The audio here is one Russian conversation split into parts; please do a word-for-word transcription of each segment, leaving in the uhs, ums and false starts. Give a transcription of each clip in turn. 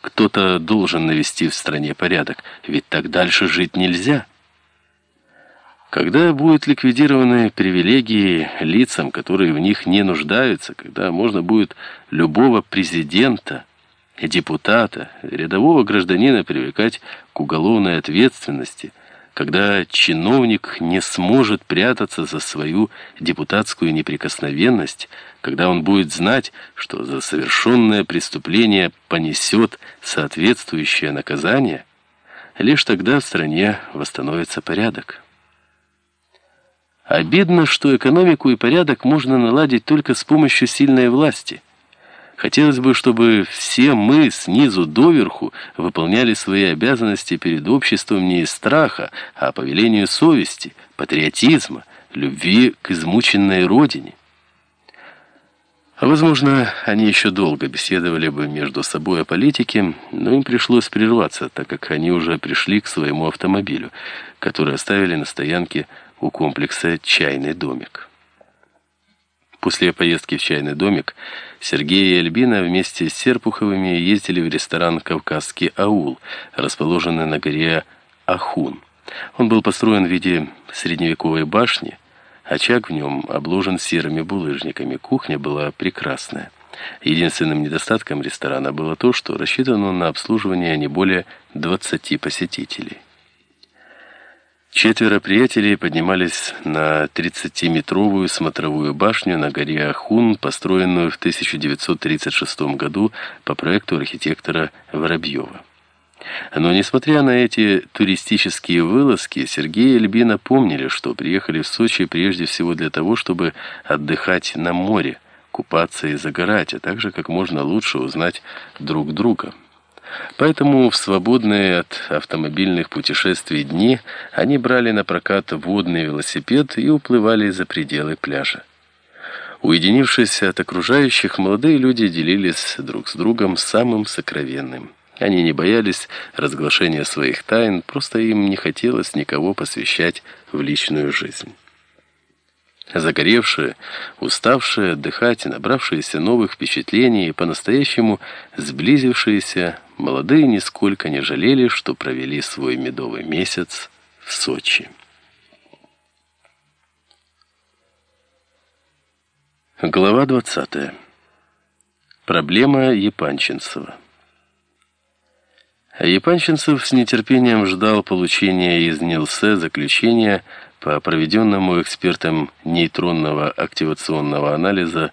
кто-то должен навести в стране порядок, ведь так дальше жить нельзя. Когда будут ликвидированы привилегии лицам, которые в них не нуждаются, когда можно будет любого президента, депутата, рядового гражданина привлекать к уголовной ответственности, когда чиновник не сможет прятаться за свою депутатскую неприкосновенность, когда он будет знать, что за совершенное преступление понесет соответствующее наказание, лишь тогда в стране восстановится порядок. Обидно, что экономику и порядок можно наладить только с помощью сильной власти. Хотелось бы, чтобы все мы снизу доверху выполняли свои обязанности перед обществом не из страха, а по велению совести, патриотизма, любви к измученной родине. Возможно, они еще долго беседовали бы между собой о политике, но им пришлось прерваться, так как они уже пришли к своему автомобилю, который оставили на стоянке у комплекса «Чайный домик». После поездки в «Чайный домик» Сергей и Альбина вместе с Серпуховыми ездили в ресторан «Кавказский аул», расположенный на горе Ахун. Он был построен в виде средневековой башни, очаг в нем обложен серыми булыжниками, кухня была прекрасная. Единственным недостатком ресторана было то, что рассчитан он на обслуживание не более двадцати посетителей. Четверо приятелей поднимались на тридцатиметровую смотровую башню на горе Ахун, построенную в тысяча девятьсот тридцать шестом году по проекту архитектора Воробьева. Но, несмотря на эти туристические вылазки, Сергей и Альбина помнили, что приехали в Сочи прежде всего для того, чтобы отдыхать на море, купаться и загорать, а также как можно лучше узнать друг друга. Поэтому в свободные от автомобильных путешествий дни они брали на прокат водный велосипед и уплывали за пределы пляжа. Уединившись от окружающих, молодые люди делились друг с другом самым сокровенным. Они не боялись разглашения своих тайн, просто им не хотелось никого посвящать в личную жизнь. Загоревшие, уставшие отдыхать, набравшиеся новых впечатлений и по-настоящему сблизившиеся, молодые нисколько не жалели, что провели свой медовый месяц в Сочи. Глава двадцатая. Проблема Епанчинцева. Епанчинцев с нетерпением ждал получения из НИЛСЭ заключения по проведенному экспертам нейтронного активационного анализа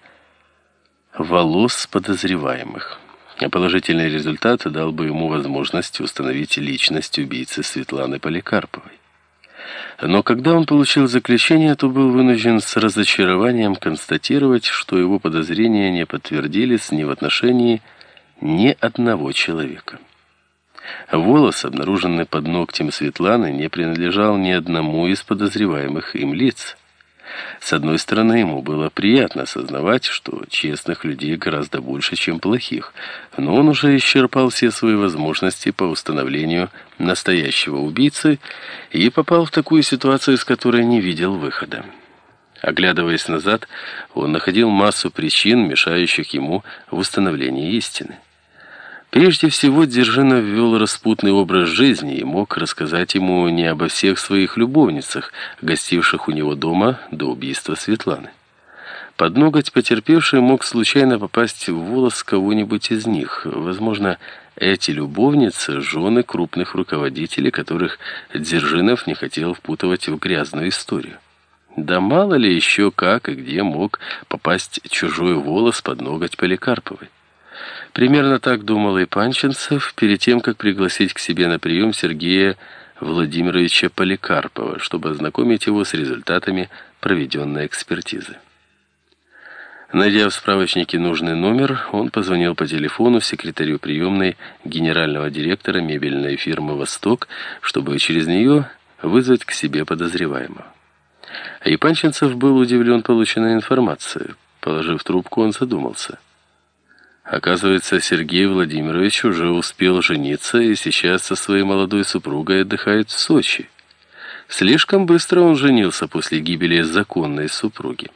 волос подозреваемых. Положительный результат дал бы ему возможность установить личность убийцы Светланы Поликарповой. Но когда он получил заключение, то был вынужден с разочарованием констатировать, что его подозрения не подтвердились ни в отношении ни одного человека. Волос, обнаруженный под ногтем Светланы, не принадлежал ни одному из подозреваемых им лиц. С одной стороны, ему было приятно осознавать, что честных людей гораздо больше, чем плохих, но он уже исчерпал все свои возможности по установлению настоящего убийцы и попал в такую ситуацию, из которой не видел выхода. Оглядываясь назад, он находил массу причин, мешающих ему в установлении истины. Прежде всего, Дзержинов вел распутный образ жизни и мог рассказать ему не обо всех своих любовницах, гостивших у него дома до убийства Светланы. Под ноготь потерпевший мог случайно попасть в волос кого-нибудь из них. Возможно, эти любовницы – жены крупных руководителей, которых Дзержинов не хотел впутывать в грязную историю. Да мало ли еще как и где мог попасть чужой волос под ноготь Поликарповой. Примерно так думал Епанчинцев перед тем, как пригласить к себе на прием Сергея Владимировича Поликарпова, чтобы ознакомить его с результатами проведенной экспертизы. Найдя в справочнике нужный номер, он позвонил по телефону секретарю приемной генерального директора мебельной фирмы «Восток», чтобы через нее вызвать к себе подозреваемого. Епанчинцев был удивлен полученной информацией. Положив трубку, он задумался. Оказывается, Сергей Владимирович уже успел жениться и сейчас со своей молодой супругой отдыхает в Сочи. Слишком быстро он женился после гибели законной супруги.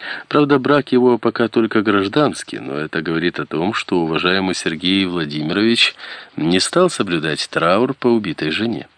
Правда, брак его пока только гражданский, но это говорит о том, что уважаемый Сергей Владимирович не стал соблюдать траур по убитой жене.